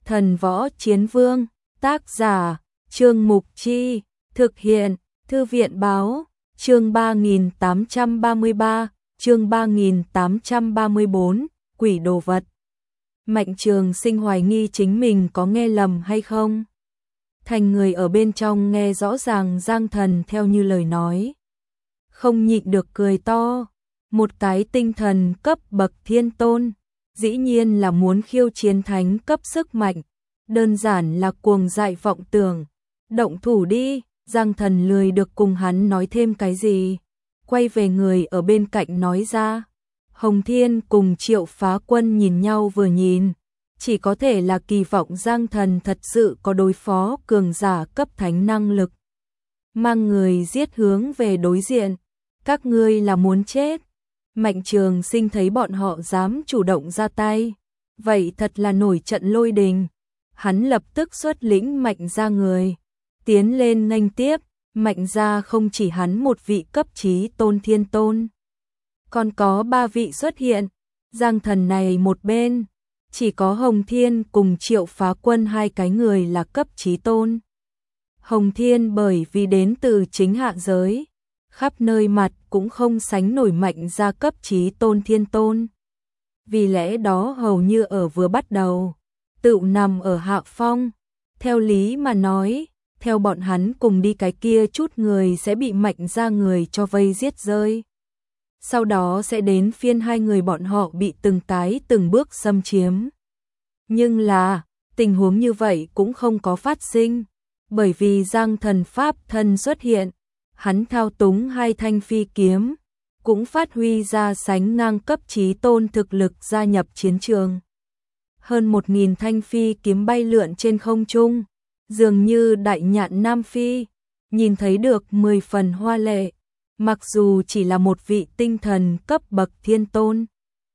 Thần Võ Chiến Vương, tác giả, Trương Mục Chi, thực hiện, Thư viện Báo, chương 3833, chương 3834, quỷ đồ vật. Mạnh Trường Sinh hoài nghi chính mình có nghe lầm hay không. Thành người ở bên trong nghe rõ ràng Giang Thần theo như lời nói. Không nhịn được cười to, một cái tinh thần cấp bậc thiên tôn, dĩ nhiên là muốn khiêu chiến thánh cấp sức mạnh, đơn giản là cuồng dại vọng tưởng. Động thủ đi, Giang Thần lười được cùng hắn nói thêm cái gì, quay về người ở bên cạnh nói ra. Hồng Thiên cùng Triệu Phá Quân nhìn nhau vừa nhìn, chỉ có thể là kỳ vọng Giang Thần thật sự có đối phó cường giả cấp thánh năng lực. Mang người giết hướng về đối diện, các ngươi là muốn chết. Mạnh Trường Sinh thấy bọn họ dám chủ động ra tay, vậy thật là nổi trận lôi đình. Hắn lập tức xuất lĩnh Mạnh gia người, tiến lên nghênh tiếp. Mạnh gia không chỉ hắn một vị cấp chí tôn thiên tôn, còn có 3 vị xuất hiện. Giang Thần này một bên, chỉ có Hồng Thiên cùng Triệu Phá Quân 2 cái người là cấp chí tôn. Hồng Thiên bởi vì đến từ chính hạ giới, khắp nơi mặt cũng không sánh nổi Mạnh gia cấp chí tôn thiên tôn. Vì lẽ đó hầu như ở vừa bắt đầu, tự nằm ở hạ phong. Theo lý mà nói, theo bọn hắn cùng đi cái kia chút người sẽ bị Mạnh gia người cho vây giết rơi. Sau đó sẽ đến phiên 2 người bọn họ bị từng cái từng bước xâm chiếm. Nhưng là, tình huống như vậy cũng không có phát sinh, bởi vì Giang Thần pháp thân xuất hiện, hắn thao túng 2 thanh phi kiếm, cũng phát huy ra sánh ngang cấp chí tôn thực lực gia nhập chiến trường. Hơn 1000 thanh phi kiếm bay lượn trên không trung, dường như đại nhạn Nam Phi, nhìn thấy được 10 phần hoa lệ, mặc dù chỉ là một vị tinh thần cấp bậc thiên tôn.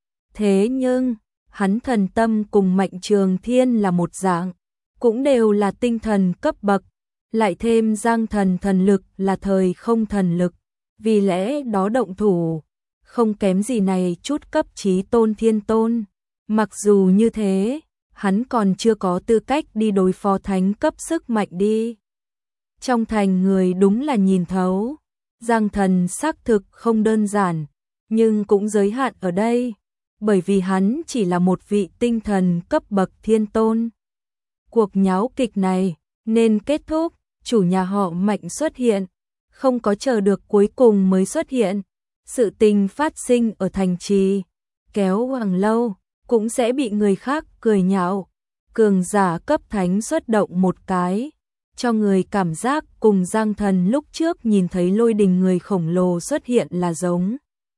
Thế nhưng, hắn thần tâm cùng Mạnh Trường Thiên là một dạng, cũng đều là tinh thần cấp bậc, lại thêm Giang Thần thần lực là thời không thần lực, vì lẽ đó động thủ, không kém gì này chút cấp chí tôn thiên tôn. Mặc dù như thế, hắn còn chưa có tư cách đi đối phó thánh cấp sức mạnh đi. Trong thành người đúng là nhìn thấu, Giang Thần xác thực không đơn giản, nhưng cũng giới hạn ở đây, bởi vì hắn chỉ là một vị tinh thần cấp bậc thiên tôn. Cuộc nháo kịch này nên kết thúc, chủ nhà họ Mạnh xuất hiện, không có chờ được cuối cùng mới xuất hiện. Sự tình phát sinh ở thành trì, kéo hoàng lâu, cũng sẽ bị người khác cười nhạo. Cường giả cấp thánh xuất động một cái, cho người cảm giác cùng Giang Thần lúc trước nhìn thấy lôi đình người khổng lồ xuất hiện là giống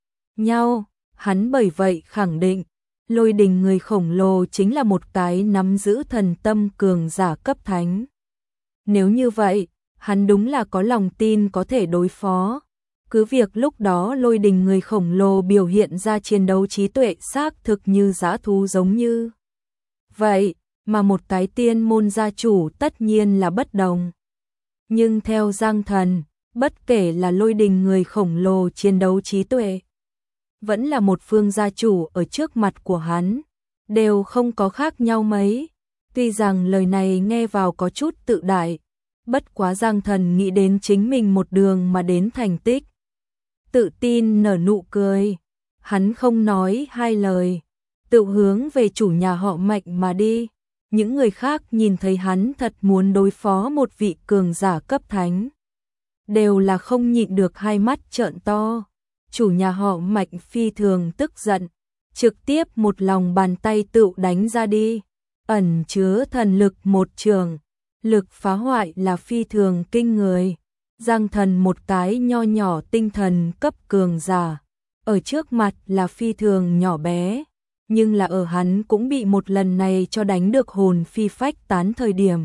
nhau. Hắn bởi vậy khẳng định, lôi đình người khổng lồ chính là một cái nắm giữ thần tâm cường giả cấp thánh. Nếu như vậy, hắn đúng là có lòng tin có thể đối phó. Cứ việc lúc đó lôi đình người khổng lồ biểu hiện ra chiến đấu trí tuệ xác thực như dã thú giống như vậy, mà một cái tiên môn gia chủ tất nhiên là bất đồng. Nhưng theo Giang Thần, bất kể là lôi đình người khổng lồ chiến đấu trí tuệ, vẫn là một phương gia chủ ở trước mặt của hắn, đều không có khác nhau mấy. Tuy rằng lời này nghe vào có chút tự đại, bất quá Giang Thần nghĩ đến chính mình một đường mà đến thành tích, tự tin nở nụ cười. Hắn không nói 2 lời, tự hướng về chủ nhà họ Mạnh mà đi. Những người khác nhìn thấy hắn thật muốn đối phó một vị cường giả cấp thánh, đều là không nhịn được 2 mắt trợn to. Chủ nhà họ Mạnh phi thường tức giận, trực tiếp một lòng bàn tay tự đánh ra đi, ẩn chứa thần lực một trường, lực phá hoại là phi thường kinh người. Giang Thần một cái nho nhỏ tinh thần cấp cường giả, ở trước mặt là phi thường nhỏ bé, nhưng là ở hắn cũng bị một lần này cho đánh được hồn phi phách tán thời điểm.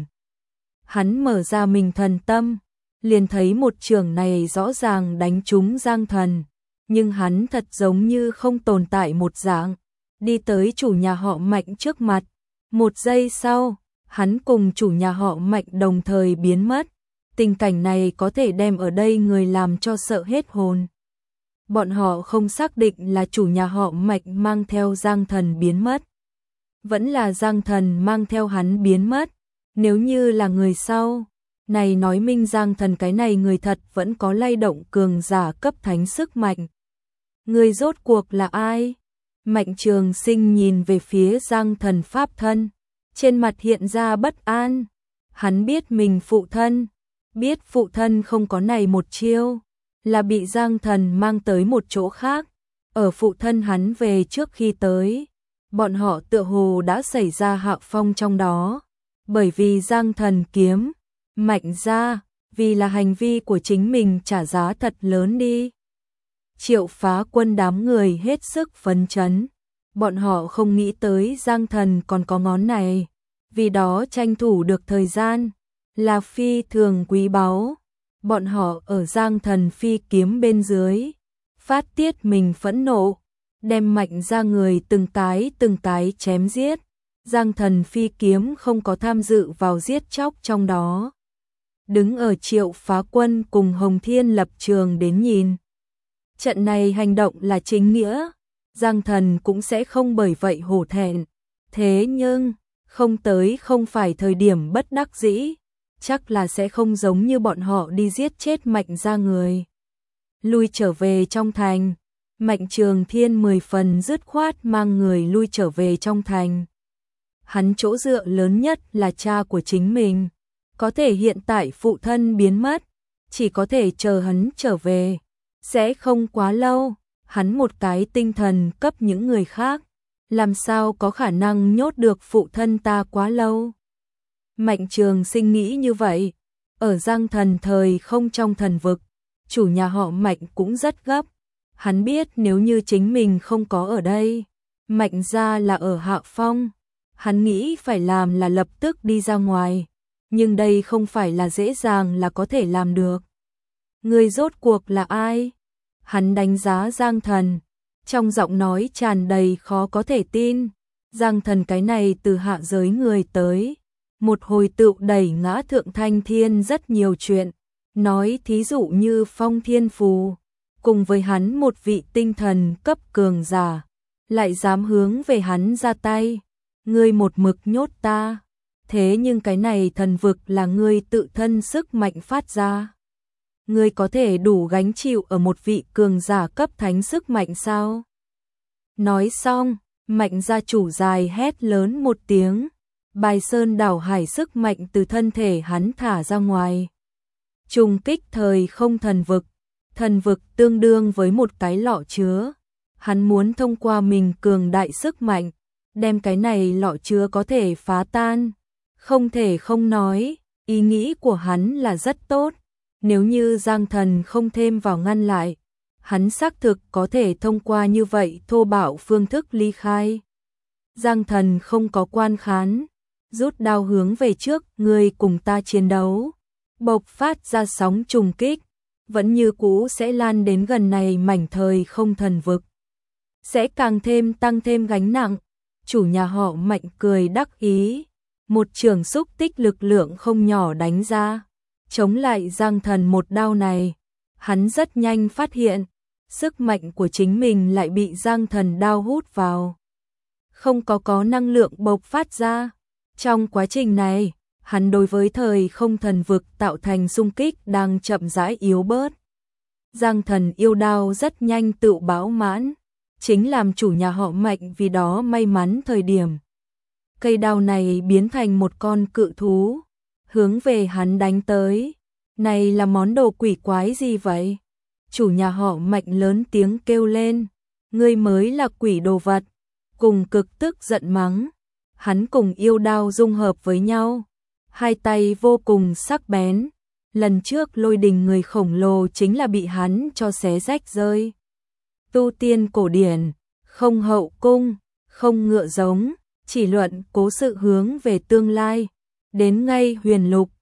Hắn mở ra mình thần tâm, liền thấy một trường này rõ ràng đánh trúng Giang Thần, nhưng hắn thật giống như không tồn tại một dạng, đi tới chủ nhà họ Mạnh trước mặt. Một giây sau, hắn cùng chủ nhà họ Mạnh đồng thời biến mất. Tình cảnh này có thể đem ở đây người làm cho sợ hết hồn. Bọn họ không xác định là chủ nhà họ Mạnh mang theo Giang Thần biến mất, vẫn là Giang Thần mang theo hắn biến mất, nếu như là người sau, này nói minh Giang Thần cái này người thật vẫn có lay động cường giả cấp thánh sức mạnh. Người rốt cuộc là ai? Mạnh Trường Sinh nhìn về phía Giang Thần pháp thân, trên mặt hiện ra bất an. Hắn biết mình phụ thân, biết phụ thân không có này một chiêu, là bị Giang Thần mang tới một chỗ khác. Ở phụ thân hắn về trước khi tới, bọn họ tựa hồ đã xảy ra hạ phong trong đó, bởi vì Giang Thần kiếm Mạnh ra, vì là hành vi của chính mình trả giá thật lớn đi. Triệu Phá Quân đám người hết sức phấn chấn, bọn họ không nghĩ tới Giang Thần còn có ngón này, vì đó tranh thủ được thời gian, là phi thường quý báu. Bọn họ ở Giang Thần phi kiếm bên dưới, phát tiết mình phẫn nộ, đem Mạnh ra người từng cái chém giết. Giang Thần phi kiếm không có tham dự vào giết chóc trong đó. Đứng ở Triệu Phá Quân cùng Hồng Thiên lập trường đến nhìn. Trận này hành động là chính nghĩa, Giang Thần cũng sẽ không bởi vậy hổ thẹn. Thế nhưng, không tới không phải thời điểm bất đắc dĩ, chắc là sẽ không giống như bọn họ đi giết chết Mạnh ra người. Lui trở về trong thành, Mạnh Trường Thiên 10 phần dứt khoát mang người lui trở về trong thành. Hắn chỗ dựa lớn nhất là cha của chính mình, có thể hiện tại phụ thân biến mất, chỉ có thể chờ hắn trở về, sẽ không quá lâu, hắn một cái tinh thần cấp những người khác, làm sao có khả năng nhốt được phụ thân ta quá lâu. Mạnh Trường Sinh nghĩ như vậy, ở Giang Thần thời không trong thần vực, chủ nhà họ Mạnh cũng rất gấp, hắn biết nếu như chính mình không có ở đây, Mạnh ra là ở hạ phong, hắn nghĩ phải làm là lập tức đi ra ngoài, nhưng đây không phải là dễ dàng là có thể làm được. Người rốt cuộc là ai? Hắn đánh giá Giang Thần, trong giọng nói tràn đầy khó có thể tin. Giang Thần cái này từ hạ giới người tới, một hồi tựu đẩy ngã thượng thanh thiên rất nhiều chuyện, nói thí dụ như phong thiên phù, cùng với hắn một vị tinh thần cấp cường giả, lại dám hướng về hắn ra tay, ngươi một mực nhốt ta, thế nhưng cái này thần vực là ngươi tự thân sức mạnh phát ra. Ngươi có thể đủ gánh chịu ở một vị cường giả cấp thánh sức mạnh sao? Nói xong, Mạnh gia chủ dài hét lớn một tiếng, bài sơn đảo hải sức mạnh từ thân thể hắn thả ra ngoài. Trùng kích thời không thần vực tương đương với một cái lọ chứa. Hắn muốn thông qua mình cường đại sức mạnh, đem cái này lọ chứa có thể phá tan. Không thể không nói, ý nghĩ của hắn là rất tốt. Nếu như Giang Thần không thêm vào ngăn lại, hắn xác thực có thể thông qua như vậy thô bạo phương thức ly khai. Giang Thần không có quan khán, rút đao hướng về trước, người cùng ta chiến đấu, bộc phát ra sóng trùng kích, vẫn như cũ sẽ lan đến gần này mảnh thời không thần vực. Sẽ càng thêm tăng thêm gánh nặng, chủ nhà họ Mạnh cười đắc ý, một trường xúc tích lực lượng không nhỏ đánh ra, chống lại Giang Thần một đao này. Hắn rất nhanh phát hiện, sức mạnh của chính mình lại bị Giang Thần đao hút vào. Không có năng lượng bộc phát ra. Trong quá trình này, hắn đối với thời không thần vực tạo thành xung kích đang chậm rãi yếu bớt. Giang Thần yêu đao rất nhanh tự bão mãn, chính làm chủ nhà họ Mạnh vì đó may mắn thời điểm. Cây đao này biến thành một con cự thú, hướng về hắn đánh tới. Này là món đồ quỷ quái gì vậy? Chủ nhà họ Mạnh lớn tiếng kêu lên, ngươi mới là quỷ đồ vật, cùng cực tức giận mắng. Hắn cùng yêu đao dung hợp với nhau, hai tay vô cùng sắc bén. Lần trước Lôi Đình người khổng lồ chính là bị hắn cho xé rách rơi. Tu tiên cổ điển, không hậu cung, không ngựa giống, chỉ luận cố sự hướng về tương lai. Đến ngay huyền lục,